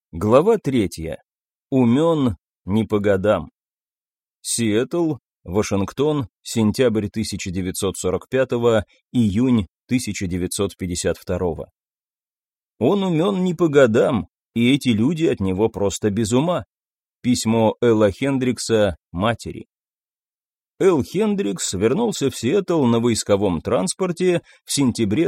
Глава 3. Умен не по годам. Сиэтл, Вашингтон, сентябрь 1945, июнь 1952. Он умен не по годам, и эти люди от него просто без ума. Письмо Элла Хендрикса матери. Эл Хендрикс вернулся в Сиэтл на войсковом транспорте в сентябре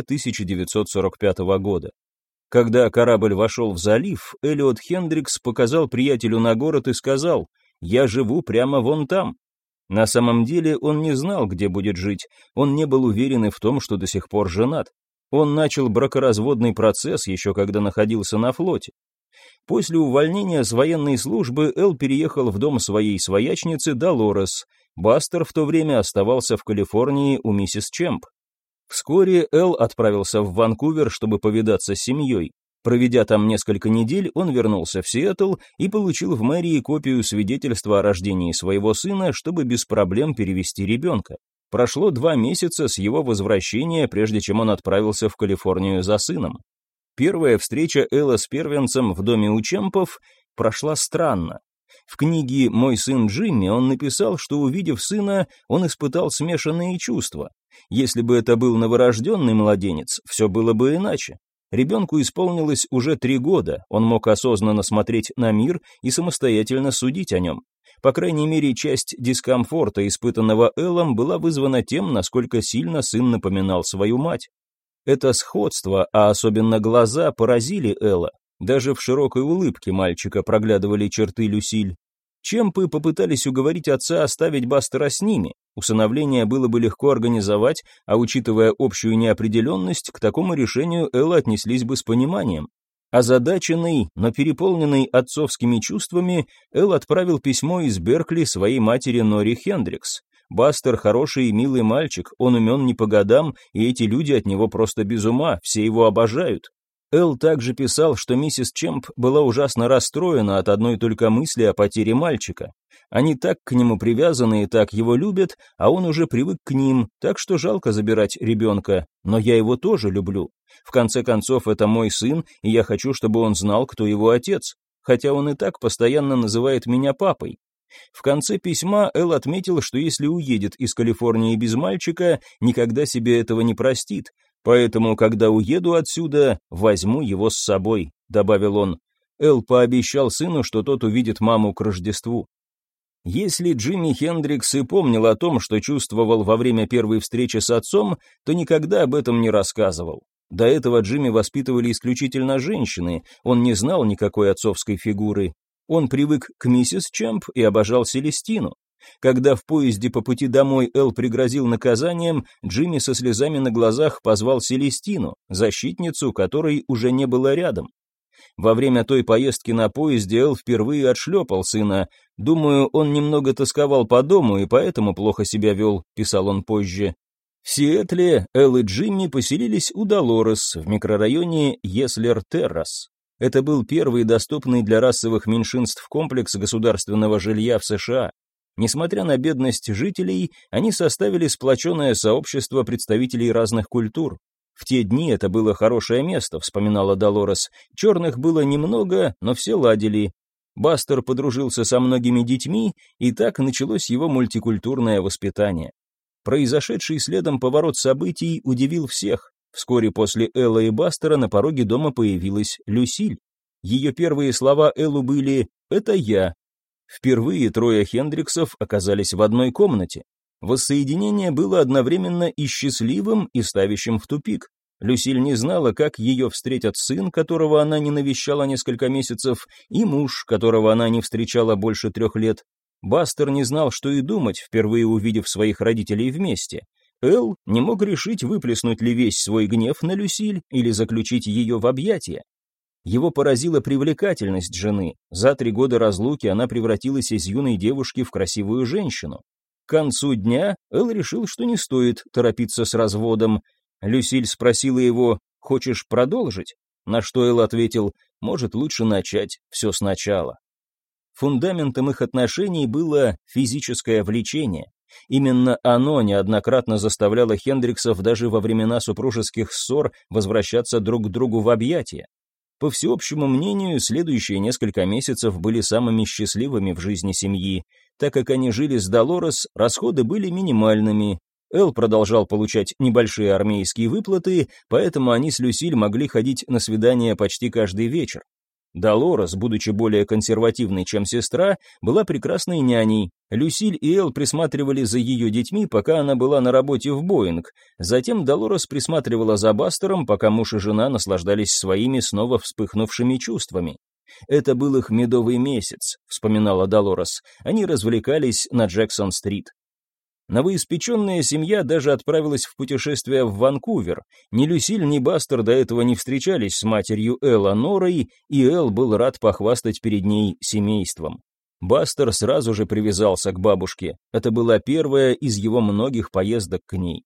1945 года. Когда корабль вошел в залив, Эллиот Хендрикс показал приятелю на город и сказал: «Я живу прямо вон там». На самом деле он не знал, где будет жить, он не был уверен и в том, что до сих пор женат. Он начал бракоразводный процесс еще когда находился на флоте. После увольнения с военной службы Эл переехал в дом своей своячницы Долорес. Бастер в то время оставался в Калифорнии у миссис Чемп. Вскоре Эл отправился в Ванкувер, чтобы повидаться с семьей. Проведя там несколько недель, он вернулся в Сиэтл и получил в мэрии копию свидетельства о рождении своего сына, чтобы без проблем перевести ребенка. Прошло 2 месяца с его возвращения, прежде чем он отправился в Калифорнию за сыном. Первая встреча Элла с первенцем в доме у Чемпов прошла странно. В книге «Мой сын Джимми» он написал, что, увидев сына, он испытал смешанные чувства. Если бы это был новорожденный младенец, все было бы иначе. Ребенку исполнилось уже 3 года, он мог осознанно смотреть на мир и самостоятельно судить о нем. По крайней мере, часть дискомфорта, испытанного Эллом, была вызвана тем, насколько сильно сын напоминал свою мать. Это сходство, а особенно глаза, поразили Элла. Даже в широкой улыбке мальчика проглядывали черты Люсиль. Чемпы попытались уговорить отца оставить Бастера с ними. Усыновление было бы легко организовать, а учитывая общую неопределенность, к такому решению Элла отнеслись бы с пониманием. Озадаченный, но переполненный отцовскими чувствами, Эл отправил письмо из Беркли своей матери Нори Хендрикс. Бастер хороший и милый мальчик, он умен не по годам, и эти люди от него просто без ума, все его обожают. Эл также писал, что миссис Чемп была ужасно расстроена от одной только мысли о потере мальчика. Они так к нему привязаны и так его любят, а он уже привык к ним, так что жалко забирать ребенка. Но я его тоже люблю. В конце концов, это мой сын, и я хочу, чтобы он знал, кто его отец. Хотя он и так постоянно называет меня папой. В конце письма Эл отметил, что если уедет из Калифорнии без мальчика, никогда себе этого не простит. «Поэтому, когда уеду отсюда, возьму его с собой», — добавил он. Эл пообещал сыну, что тот увидит маму к Рождеству. Если Джимми Хендрикс и помнил о том, что чувствовал во время первой встречи с отцом, то никогда об этом не рассказывал. До этого Джимми воспитывали исключительно женщины, он не знал никакой отцовской фигуры. Он привык к миссис Чемп и обожал Селестину. Когда в поезде по пути домой Эл пригрозил наказанием, Джимми со слезами на глазах позвал Селестину, защитницу, которой уже не было рядом. Во время той поездки на поезде Эл впервые отшлепал сына. «Думаю, он немного тосковал по дому и поэтому плохо себя вел», — писал он позже. В Сиэтле Эл и Джимми поселились у Долорес в микрорайоне Еслер-Террас. Это был первый доступный для расовых меньшинств комплекс государственного жилья в США. Несмотря на бедность жителей, они составили сплоченное сообщество представителей разных культур. В те дни это было хорошее место, вспоминала Долорес. Черных было немного, но все ладили. Бастер подружился со многими детьми, и так началось его мультикультурное воспитание. Произошедший следом поворот событий удивил всех. Вскоре после Элла и Бастера на пороге дома появилась Люсиль. Ее первые слова Эллу были «это я». Впервые 3 Хендриксов оказались в одной комнате. Воссоединение было одновременно и счастливым, и ставящим в тупик. Люсиль не знала, как ее встретят сын, которого она не навещала несколько месяцев, и муж, которого она не встречала больше 3 лет. Бастер не знал, что и думать, впервые увидев своих родителей вместе. Эл не мог решить, выплеснуть ли весь свой гнев на Люсиль или заключить ее в объятия. Его поразила привлекательность жены. За 3 года разлуки она превратилась из юной девушки в красивую женщину. К концу дня Эл решил, что не стоит торопиться с разводом. Люсиль спросила его: «Хочешь продолжить?» На что Эл ответил: «Может, лучше начать все сначала». Фундаментом их отношений было физическое влечение. Именно оно неоднократно заставляло Хендриксов даже во времена супружеских ссор возвращаться друг к другу в объятия. По всеобщему мнению, следующие несколько месяцев были самыми счастливыми в жизни семьи. Так как они жили с Долорес, расходы были минимальными. Эл продолжал получать небольшие армейские выплаты, поэтому они с Люсиль могли ходить на свидания почти каждый вечер. Долорес, будучи более консервативной, чем сестра, была прекрасной няней. Люсиль и Эл присматривали за ее детьми, пока она была на работе в Боинг. Затем Долорес присматривала за Бастером, пока муж и жена наслаждались своими снова вспыхнувшими чувствами. «Это был их медовый месяц», — вспоминала Долорес. «Они развлекались на Джексон-стрит». Новоиспеченная семья даже отправилась в путешествие в Ванкувер. Ни Люсиль, ни Бастер до этого не встречались с матерью Элла Норой, и Эл был рад похвастать перед ней семейством. Бастер сразу же привязался к бабушке. Это была первая из его многих поездок к ней.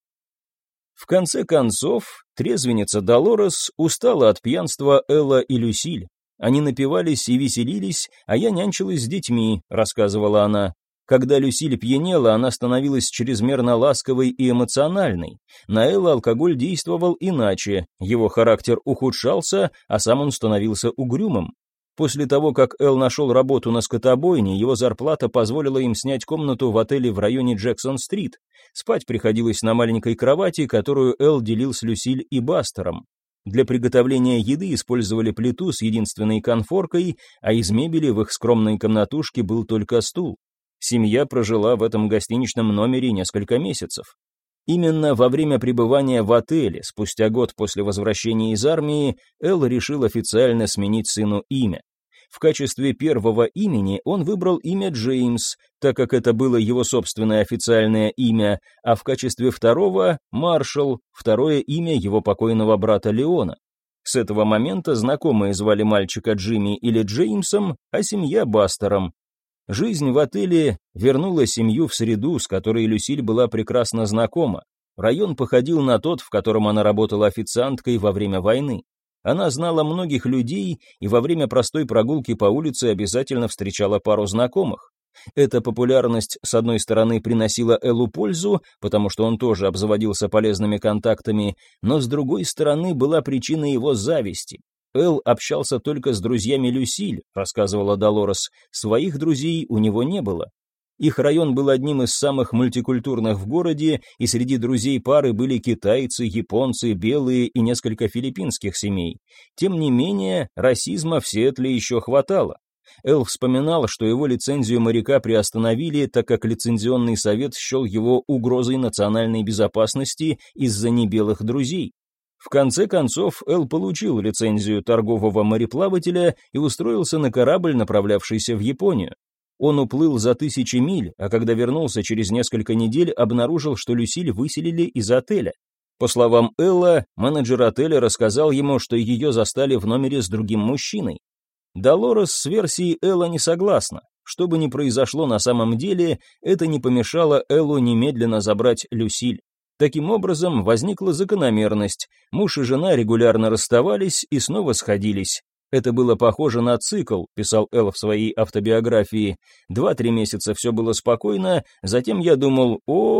В конце концов, трезвенница Долорес устала от пьянства Элла и Люсиль. Они напивались и веселились, а я нянчилась с детьми, рассказывала она. Когда Люсиль пьянела, она становилась чрезмерно ласковой и эмоциональной. На Элла алкоголь действовал иначе, его характер ухудшался, а сам он становился угрюмым. После того, как Эл нашел работу на скотобойне, его зарплата позволила им снять комнату в отеле в районе Джексон-стрит. Спать приходилось на маленькой кровати, которую Эл делил с Люсиль и Бастером. Для приготовления еды использовали плиту с единственной конфоркой, а из мебели в их скромной комнатушке был только стул. Семья прожила в этом гостиничном номере несколько месяцев. Именно во время пребывания в отеле, спустя год после возвращения из армии, Эл решил официально сменить сыну имя. В качестве первого имени он выбрал имя Джеймс, так как это было его собственное официальное имя, а в качестве второго – Маршалл, второе имя его покойного брата Леона. С этого момента знакомые звали мальчика Джимми или Джеймсом, а семья Бастером. Жизнь в отеле вернула семью в среду, с которой Люсиль была прекрасно знакома. Район походил на тот, в котором она работала официанткой во время войны. Она знала многих людей и во время простой прогулки по улице обязательно встречала пару знакомых. Эта популярность, с одной стороны, приносила Эллу пользу, потому что он тоже обзаводился полезными контактами, но с другой стороны была причиной его зависти. Эл общался только с друзьями Люсиль, рассказывала Долорес, своих друзей у него не было. Их район был одним из самых мультикультурных в городе, и среди друзей пары были китайцы, японцы, белые и несколько филиппинских семей. Тем не менее, расизма в Сиэтле еще хватало. Эл вспоминал, что его лицензию моряка приостановили, так как лицензионный совет счел его угрозой национальной безопасности из-за небелых друзей. В конце концов, Эл получил лицензию торгового мореплавателя и устроился на корабль, направлявшийся в Японию. Он уплыл за 1000 миль, а когда вернулся через несколько недель, обнаружил, что Люсиль выселили из отеля. По словам Элла, менеджер отеля рассказал ему, что ее застали в номере с другим мужчиной. Долорес с версией Элла не согласна. Что бы ни произошло на самом деле, это не помешало Эллу немедленно забрать Люсиль. Таким образом, возникла закономерность. Муж и жена регулярно расставались и снова сходились. Это было похоже на цикл, писал Эл в своей автобиографии. 2-3 месяца все было спокойно, затем я думал,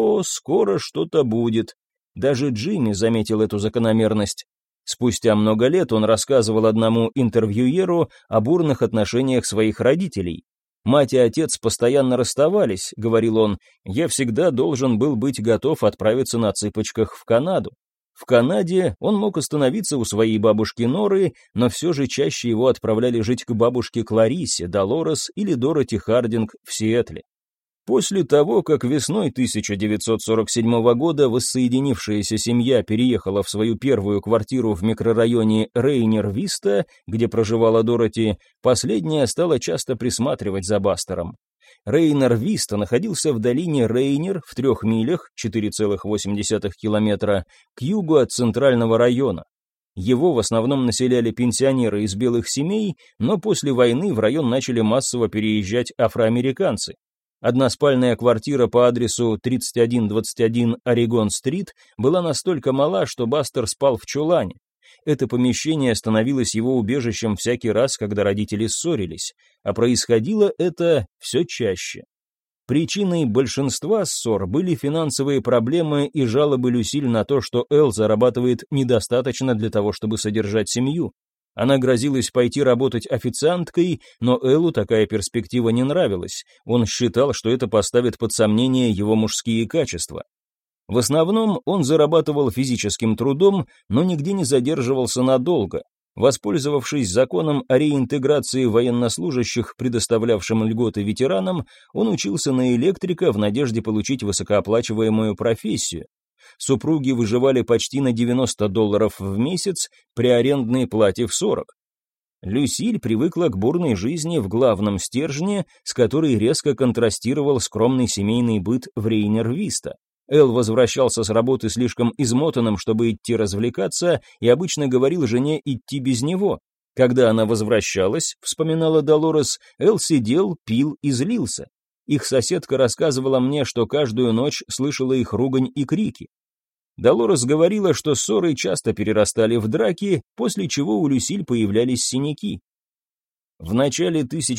скоро что-то будет. Даже Джимми заметил эту закономерность. Спустя много лет он рассказывал одному интервьюеру о бурных отношениях своих родителей. «Мать и отец постоянно расставались», — говорил он, — «я всегда должен был быть готов отправиться на цыпочках в Канаду». В Канаде он мог остановиться у своей бабушки Норы, но все же чаще его отправляли жить к бабушке Кларисе, Долорес или Дороти Хардинг в Сиэтле. После того, как весной 1947 года воссоединившаяся семья переехала в свою первую квартиру в микрорайоне Рейнер-Виста, где проживала Дороти, последняя стала часто присматривать за Бастером. Рейнер-Виста находился в долине Рейнер в 3 милях, 4,8 километра, к югу от центрального района. Его в основном населяли пенсионеры из белых семей, но после войны в район начали массово переезжать афроамериканцы. Односпальная квартира по адресу 3121 Орегон-стрит была настолько мала, что Бастер спал в чулане. Это помещение становилось его убежищем всякий раз, когда родители ссорились, а происходило это все чаще. Причиной большинства ссор были финансовые проблемы и жалобы Люсиль на то, что Эл зарабатывает недостаточно для того, чтобы содержать семью. Она грозилась пойти работать официанткой, но Эллу такая перспектива не нравилась. Он считал, что это поставит под сомнение его мужские качества. В основном он зарабатывал физическим трудом, но нигде не задерживался надолго. Воспользовавшись законом о реинтеграции военнослужащих, предоставлявшим льготы ветеранам, он учился на электрика в надежде получить высокооплачиваемую профессию. Супруги выживали почти на $90 в месяц при арендной плате в 40. Люсиль привыкла к бурной жизни в главном стержне, с которой резко контрастировал скромный семейный быт в Рейнер-Виста. Эл возвращался с работы слишком измотанным, чтобы идти развлекаться, и обычно говорил жене идти без него. Когда она возвращалась, вспоминала Долорес, Эл сидел, пил и злился. Их соседка рассказывала мне, что каждую ночь слышала их ругань и крики. Долорес говорила, что ссоры часто перерастали в драки, после чего у Люсиль появлялись синяки. В начале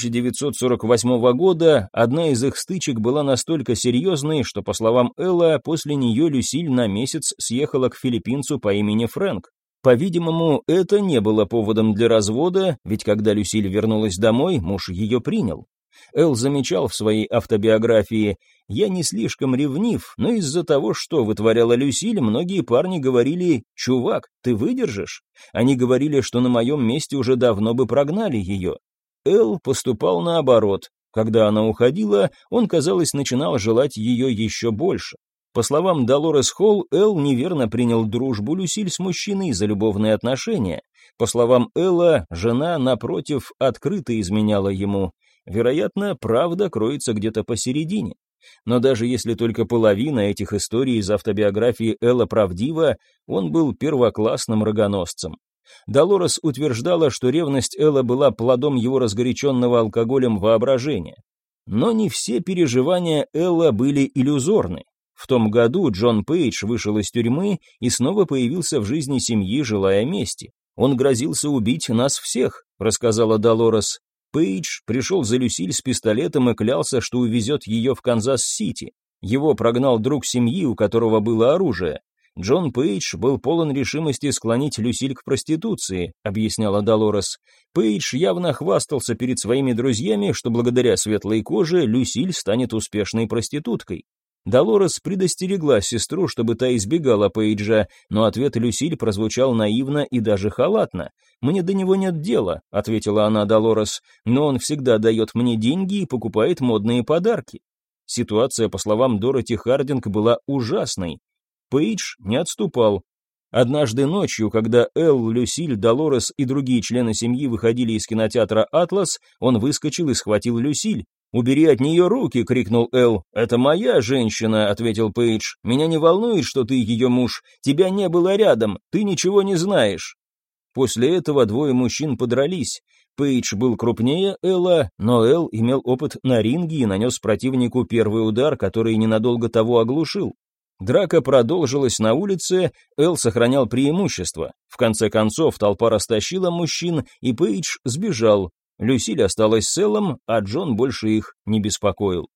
1948 года одна из их стычек была настолько серьезной, что, по словам Элла, после нее Люсиль на месяц съехала к филиппинцу по имени Фрэнк. По-видимому, это не было поводом для развода, ведь когда Люсиль вернулась домой, муж ее принял. Эл замечал в своей автобиографии: «Я не слишком ревнив, но из-за того, что вытворяла Люсиль, многие парни говорили: «Чувак, ты выдержишь?» Они говорили, что на моем месте уже давно бы прогнали ее». Эл поступал наоборот. Когда она уходила, он, казалось, начинал желать ее еще больше. По словам Долорес Холл, Эл неверно принял дружбу Люсиль с мужчиной за любовные отношения. По словам Элла, жена, напротив, открыто изменяла ему. Вероятно, правда кроется где-то посередине. Но даже если только половина этих историй из автобиографии Элла правдива, он был первоклассным рогоносцем. Долорес утверждала, что ревность Элла была плодом его разгоряченного алкоголем воображения. Но не все переживания Элла были иллюзорны. В том году Джон Пейдж вышел из тюрьмы и снова появился в жизни семьи, желая мести. «Он грозился убить нас всех», — рассказала Долорес. Пейдж пришел за Люсиль с пистолетом и клялся, что увезет ее в Канзас-Сити. Его прогнал друг семьи, у которого было оружие. Джон Пейдж был полон решимости склонить Люсиль к проституции, объясняла Долорес. Пейдж явно хвастался перед своими друзьями, что благодаря светлой коже Люсиль станет успешной проституткой. Долорес предостерегла сестру, чтобы та избегала Пейджа, но ответ Люсиль прозвучал наивно и даже халатно. «Мне до него нет дела», — ответила она Долорес, «но он всегда дает мне деньги и покупает модные подарки». Ситуация, по словам Дороти Хардинг, была ужасной. Пейдж не отступал. Однажды ночью, когда Эл, Люсиль, Долорес и другие члены семьи выходили из кинотеатра «Атлас», он выскочил и схватил Люсиль. «Убери от нее руки!» — крикнул Эл. «Это моя женщина!» — ответил Пейдж. «Меня не волнует, что ты ее муж. Тебя не было рядом. Ты ничего не знаешь». После этого двое мужчин подрались. Пейдж был крупнее Элла, но Эл имел опыт на ринге и нанес противнику первый удар, который ненадолго того оглушил. Драка продолжилась на улице, Эл сохранял преимущество. В конце концов толпа растащила мужчин, и Пейдж сбежал. Люсиль осталась с Эллом, а Джон больше их не беспокоил.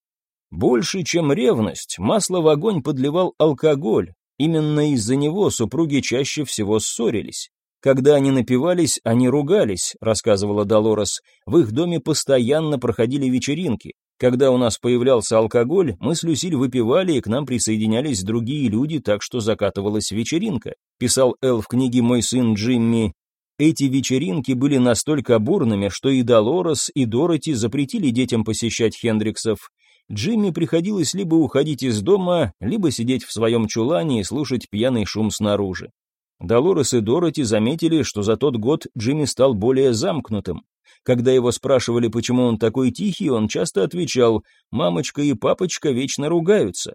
Больше, чем ревность, масло в огонь подливал алкоголь. Именно из-за него супруги чаще всего ссорились. Когда они напивались, они ругались, рассказывала Долорес. В их доме постоянно проходили вечеринки. Когда у нас появлялся алкоголь, мы с Люсиль выпивали, и к нам присоединялись другие люди, так что закатывалась вечеринка. Писал Эл в книге «Мой сын Джимми». Эти вечеринки были настолько бурными, что и Долорес, и Дороти запретили детям посещать Хендриксов. Джимми приходилось либо уходить из дома, либо сидеть в своем чулане и слушать пьяный шум снаружи. Долорес и Дороти заметили, что за тот год Джимми стал более замкнутым. Когда его спрашивали, почему он такой тихий, он часто отвечал: «Мамочка и папочка вечно ругаются,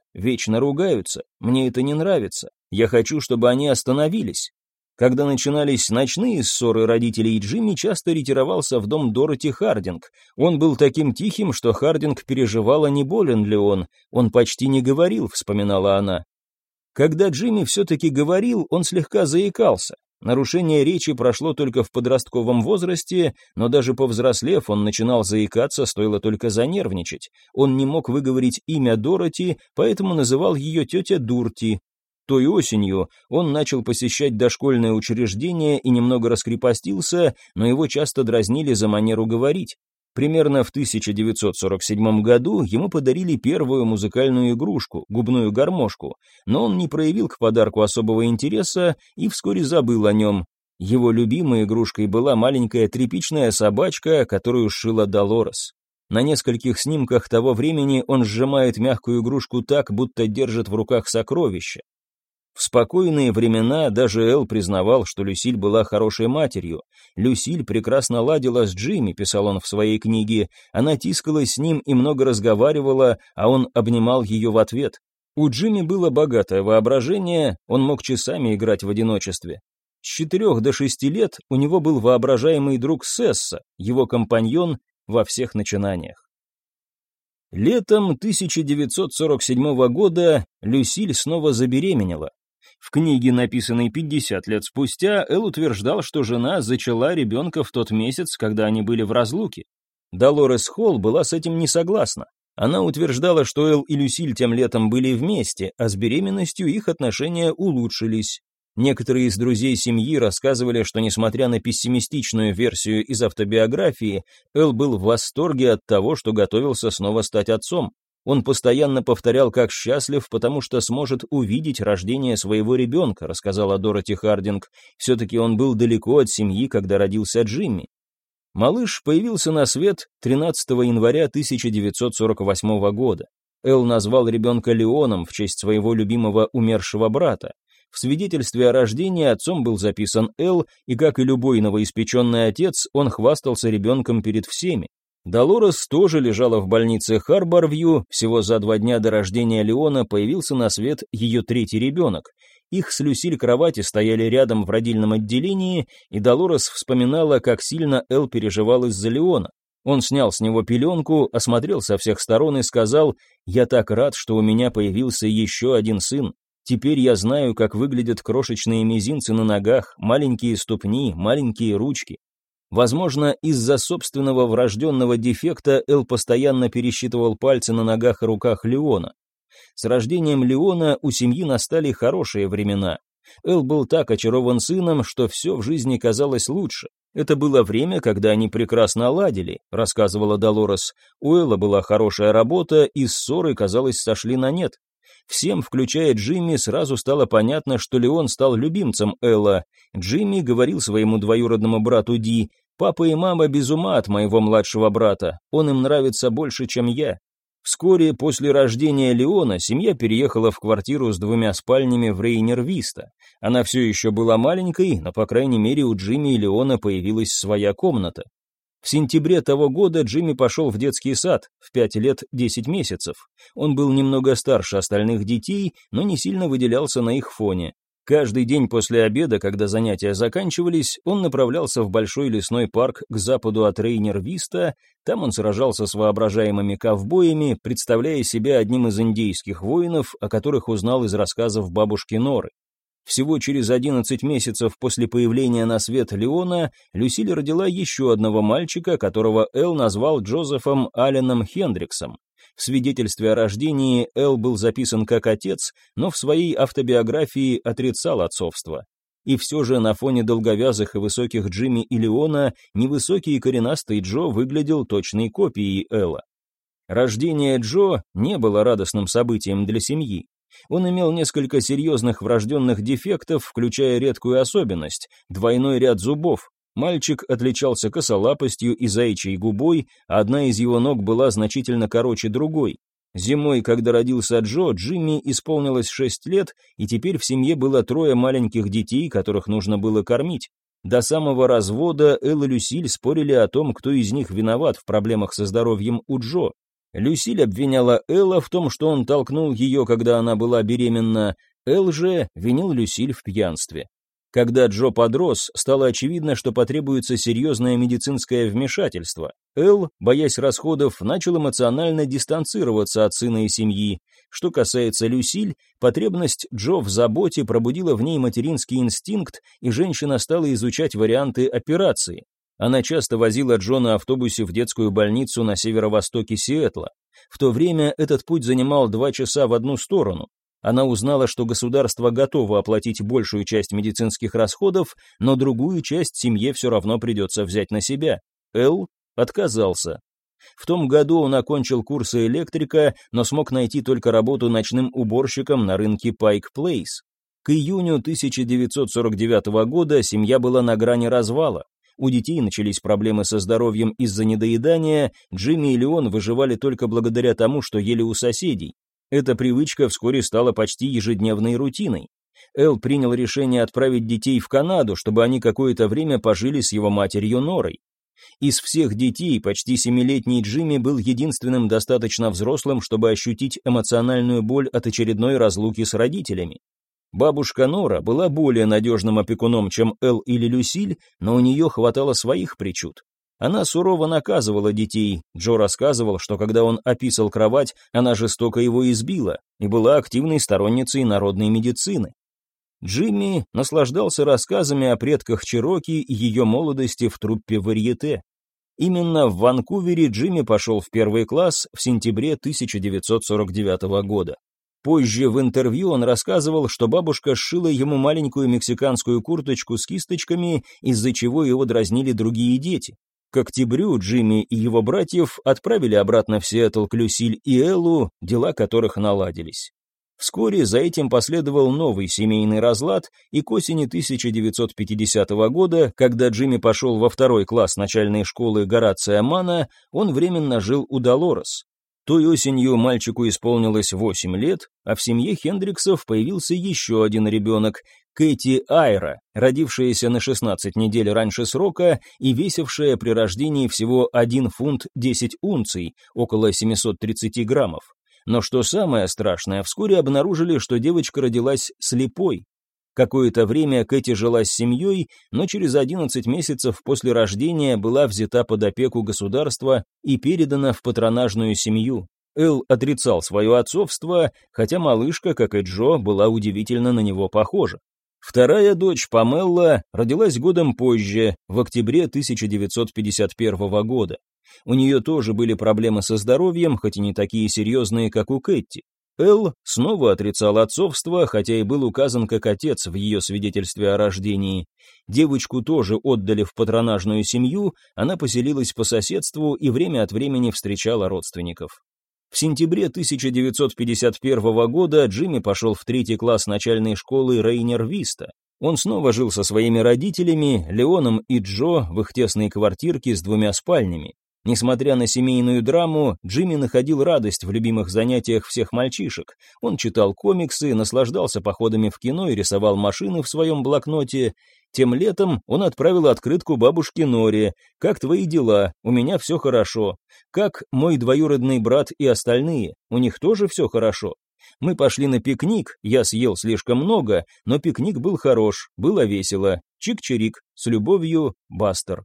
мне это не нравится, я хочу, чтобы они остановились». Когда начинались ночные ссоры родителей, Джимми часто ретировался в дом Дороти Хардинг. Он был таким тихим, что Хардинг переживала, не болен ли он. Он почти не говорил, вспоминала она. Когда Джимми все-таки говорил, он слегка заикался. Нарушение речи прошло только в подростковом возрасте, но даже повзрослев он начинал заикаться, стоило только занервничать. Он не мог выговорить имя Дороти, поэтому называл ее тетя Дурти. Той осенью он начал посещать дошкольное учреждение и немного раскрепостился, но его часто дразнили за манеру говорить. Примерно в 1947 году ему подарили первую музыкальную игрушку, губную гармошку, но он не проявил к подарку особого интереса и вскоре забыл о нем. Его любимой игрушкой была маленькая тряпичная собачка, которую сшила Долорес. На нескольких снимках того времени он сжимает мягкую игрушку так, будто держит в руках сокровище. В спокойные времена даже Эл признавал, что Люсиль была хорошей матерью. «Люсиль прекрасно ладила с Джимми», — писал он в своей книге. «Она тискалась с ним и много разговаривала, а он обнимал ее в ответ. У Джимми было богатое воображение, он мог часами играть в одиночестве. С 4 до 6 лет у него был воображаемый друг Сесса, его компаньон во всех начинаниях». Летом 1947 года Люсиль снова забеременела. В книге, написанной 50 лет спустя, Эл утверждал, что жена зачала ребенка в тот месяц, когда они были в разлуке. Долорес Холл была с этим не согласна. Она утверждала, что Эл и Люсиль тем летом были вместе, а с беременностью их отношения улучшились. Некоторые из друзей семьи рассказывали, что, несмотря на пессимистичную версию из автобиографии, Эл был в восторге от того, что готовился снова стать отцом. Он постоянно повторял, как счастлив, потому что сможет увидеть рождение своего ребенка, рассказала Дороти Хардинг. Все-таки он был далеко от семьи, когда родился Джимми. Малыш появился на свет 13 января 1948 года. Эл назвал ребенка Леоном в честь своего любимого умершего брата. В свидетельстве о рождении отцом был записан Эл, и, как и любой новоиспеченный отец, он хвастался ребенком перед всеми. Долорес тоже лежала в больнице Харборвью, всего за 2 дня до рождения Леона появился на свет ее 3-й ребенок. Их с Люсиль кровати стояли рядом в родильном отделении, и Долорес вспоминала, как сильно Эл переживал из-за Леона. Он снял с него пеленку, осмотрел со всех сторон и сказал: «Я так рад, что у меня появился еще один сын. Теперь я знаю, как выглядят крошечные мизинцы на ногах, маленькие ступни, маленькие ручки». Возможно, из-за собственного врожденного дефекта Эл постоянно пересчитывал пальцы на ногах и руках Леона. С рождением Леона у семьи настали хорошие времена. Эл был так очарован сыном, что все в жизни казалось лучше. Это было время, когда они прекрасно ладили, рассказывала Долорес. У Элла была хорошая работа, и ссоры, казалось, сошли на нет. Всем, включая Джимми, сразу стало понятно, что Леон стал любимцем Элла. Джимми говорил своему двоюродному брату Ди: «Папа и мама без ума от моего младшего брата, он им нравится больше, чем я». Вскоре после рождения Леона семья переехала в квартиру с 2 спальнями в Рейнер-Виста. Она все еще была маленькой, но, по крайней мере, у Джимми и Леона появилась своя комната. В сентябре того года Джимми пошел в детский сад, в 5 лет 10 месяцев. Он был немного старше остальных детей, но не сильно выделялся на их фоне. Каждый день после обеда, когда занятия заканчивались, он направлялся в большой лесной парк к западу от Рейнер-Виста. Там он сражался с воображаемыми ковбоями, представляя себя одним из индейских воинов, о которых узнал из рассказов бабушки Норы. Всего через 11 месяцев после появления на свет Леона Люсиль родила еще одного мальчика, которого Эл назвал Джозефом Алленом Хендриксом. В свидетельстве о рождении Эл был записан как отец, но в своей автобиографии отрицал отцовство. И все же на фоне долговязых и высоких Джимми и Леона невысокий и коренастый Джо выглядел точной копией Элла. Рождение Джо не было радостным событием для семьи. Он имел несколько серьезных врожденных дефектов, включая редкую особенность – двойной ряд зубов. Мальчик отличался косолапостью и заячьей губой, а одна из его ног была значительно короче другой. Зимой, когда родился Джо, Джимми исполнилось 6 лет, и теперь в семье было 3 маленьких детей, которых нужно было кормить. До самого развода Эл и Люсиль спорили о том, кто из них виноват в проблемах со здоровьем у Джо. Люсиль обвиняла Элла в том, что он толкнул ее, когда она была беременна. Эл же винил Люсиль в пьянстве. Когда Джо подрос, стало очевидно, что потребуется серьезное медицинское вмешательство. Эл, боясь расходов, начал эмоционально дистанцироваться от сына и семьи. Что касается Люсиль, потребность Джо в заботе пробудила в ней материнский инстинкт, и женщина стала изучать варианты операции. Она часто возила Джо на автобусе в детскую больницу на северо-востоке Сиэтла. В то время этот путь занимал 2 часа в одну сторону. Она узнала, что государство готово оплатить большую часть медицинских расходов, но другую часть семье все равно придется взять на себя. Эл отказался. В том году он окончил курсы электрика, но смог найти только работу ночным уборщиком на рынке Пайк Плейс. К июню 1949 года семья была на грани развала. У детей начались проблемы со здоровьем из-за недоедания, Джимми и Леон выживали только благодаря тому, что ели у соседей. Эта привычка вскоре стала почти ежедневной рутиной. Эл принял решение отправить детей в Канаду, чтобы они какое-то время пожили с его матерью Норой. Из всех детей почти 7-летний Джимми был единственным достаточно взрослым, чтобы ощутить эмоциональную боль от очередной разлуки с родителями. Бабушка Нора была более надежным опекуном, чем Эл или Люсиль, но у нее хватало своих причуд. Она сурово наказывала детей. Джо рассказывал, что когда он описал кровать, она жестоко его избила и была активной сторонницей народной медицины. Джимми наслаждался рассказами о предках Чероки и ее молодости в труппе варьете. Именно в Ванкувере Джимми пошел в первый класс в сентябре 1949 года. Позже в интервью он рассказывал, что бабушка сшила ему маленькую мексиканскую курточку с кисточками, из-за чего его дразнили другие дети. К октябрю Джимми и его братьев отправили обратно в Сиэтл к Люсиль и Эллу, дела которых наладились. Вскоре за этим последовал новый семейный разлад, и к осени 1950 года, когда Джимми пошел во второй класс начальной школы Горация Манна, он временно жил у Долорес. Той осенью мальчику исполнилось 8 лет, а в семье Хендриксов появился еще один ребенок, Кэти Айра, родившаяся на 16 недель раньше срока и весившая при рождении всего 1 фунт 10 унций, около 730 граммов. Но что самое страшное, вскоре обнаружили, что девочка родилась слепой. Какое-то время Кэти жила с семьей, но через 11 месяцев после рождения была взята под опеку государства и передана в патронажную семью. Эл отрицал свое отцовство, хотя малышка, как и Джо, была удивительно на него похожа. Вторая дочь, Памелла, родилась годом позже, в октябре 1951 года. У нее тоже были проблемы со здоровьем, хоть и не такие серьезные, как у Кэти. Эл снова отрицал отцовство, хотя и был указан как отец в ее свидетельстве о рождении. Девочку тоже отдали в патронажную семью, она поселилась по соседству и время от времени встречала родственников. В сентябре 1951 года Джимми пошел в 3 класс начальной школы Рейнер-Виста. Он снова жил со своими родителями, Леоном и Джо, в их тесной квартирке с 2 спальнями. Несмотря на семейную драму, Джимми находил радость в любимых занятиях всех мальчишек. Он читал комиксы, наслаждался походами в кино и рисовал машины в своем блокноте. Тем летом он отправил открытку бабушке Норе: «Как твои дела? У меня все хорошо. Как мой двоюродный брат и остальные? У них тоже все хорошо. Мы пошли на пикник, я съел слишком много, но пикник был хорош, было весело. Чик-чирик, с любовью, Бастер».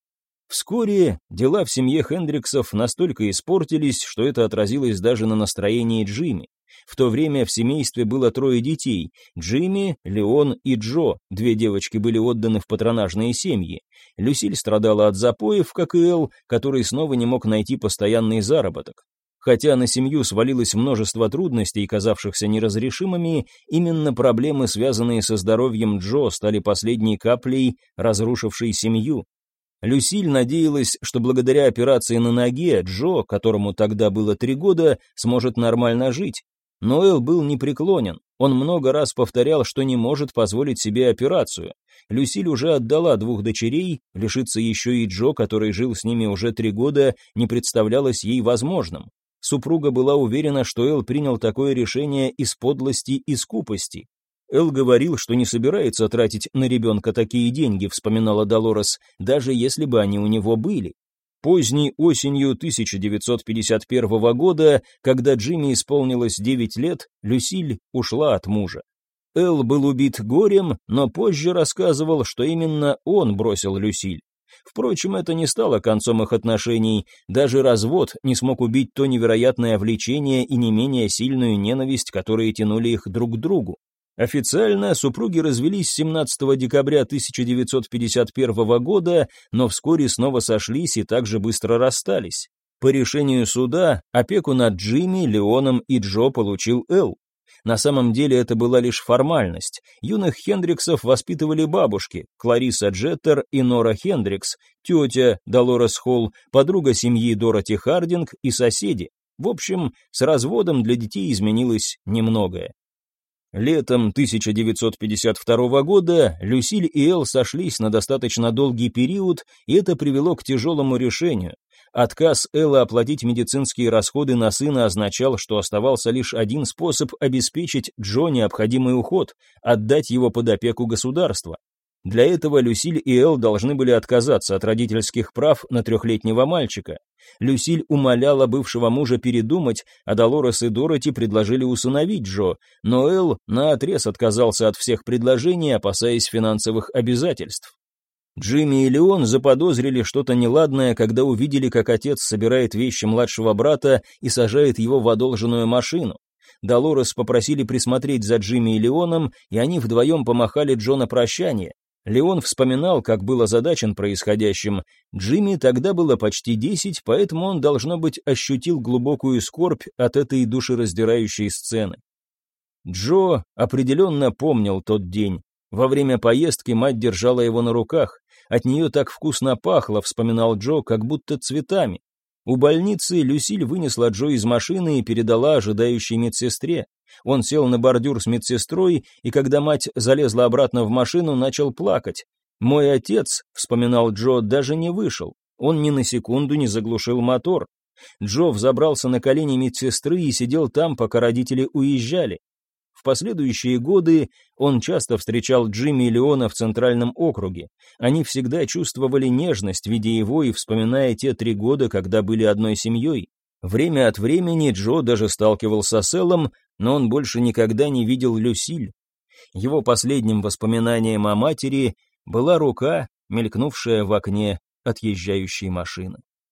Вскоре дела в семье Хендриксов настолько испортились, что это отразилось даже на настроении Джимми. В то время в семействе было 3 детей – Джимми, Леон и Джо, 2 девочки были отданы в патронажные семьи. Люсиль страдала от запоев, как и Эл, который снова не мог найти постоянный заработок. Хотя на семью свалилось множество трудностей, казавшихся неразрешимыми, именно проблемы, связанные со здоровьем Джо, стали последней каплей, разрушившей семью. Люсиль надеялась, что благодаря операции на ноге Джо, которому тогда было 3 года, сможет нормально жить. Но Эл был непреклонен. Он много раз повторял, что не может позволить себе операцию. Люсиль уже отдала 2 дочерей, лишиться еще и Джо, который жил с ними уже 3 года, не представлялось ей возможным. Супруга была уверена, что Эл принял такое решение из подлости и скупости. Эл говорил, что не собирается тратить на ребенка такие деньги, вспоминала Долорес, даже если бы они у него были. Поздней осенью 1951 года, когда Джимми исполнилось 9 лет, Люсиль ушла от мужа. Эл был убит горем, но позже рассказывал, что именно он бросил Люсиль. Впрочем, это не стало концом их отношений, даже развод не смог убить то невероятное влечение и не менее сильную ненависть, которые тянули их друг к другу. Официально супруги развелись 17 декабря 1951 года, но вскоре снова сошлись и также быстро расстались. По решению суда опеку над Джимми, Леоном и Джо получил Эл. На самом деле это была лишь формальность. Юных Хендриксов воспитывали бабушки, Клариса Джеттер и Нора Хендрикс, тетя Долорес Холл, подруга семьи Дороти Хардинг и соседи. В общем, с разводом для детей изменилось немногое. Летом 1952 года Люсиль и Эл сошлись на достаточно долгий период, и это привело к тяжелому решению. Отказ Элла оплатить медицинские расходы на сына означал, что оставался лишь один способ обеспечить Джо необходимый уход – отдать его под опеку государства. Для этого Люсиль и Эл должны были отказаться от родительских прав на 3-летнего мальчика. Люсиль умоляла бывшего мужа передумать, а Долорес и Дороти предложили усыновить Джо, но Эл наотрез отказался от всех предложений, опасаясь финансовых обязательств. Джимми и Леон заподозрили что-то неладное, когда увидели, как отец собирает вещи младшего брата и сажает его в одолженную машину. Долорес попросили присмотреть за Джимми и Леоном, и они вдвоем помахали Джо на прощание. Леон вспоминал, как был озадачен происходящим. Джимми тогда было почти 10, поэтому он, должно быть, ощутил глубокую скорбь от этой душераздирающей сцены. Джо определенно помнил тот день. Во время поездки мать держала его на руках. От нее так вкусно пахло, вспоминал Джо, как будто цветами. У больницы Люсиль вынесла Джо из машины и передала ожидающей медсестре. Он сел на бордюр с медсестрой, и когда мать залезла обратно в машину, начал плакать. «Мой отец», — вспоминал Джо, — «даже не вышел. Он ни на секунду не заглушил мотор». Джо взобрался на колени медсестры и сидел там, пока родители уезжали. В последующие годы он часто встречал Джимми и Леона в Центральном округе. Они всегда чувствовали нежность, видя его и вспоминая те 3 года, когда были одной семьей. Время от времени Джо даже сталкивался с Эллом, но он больше никогда не видел Люсиль. Его последним воспоминанием о матери была рука, мелькнувшая в окне отъезжающей машины.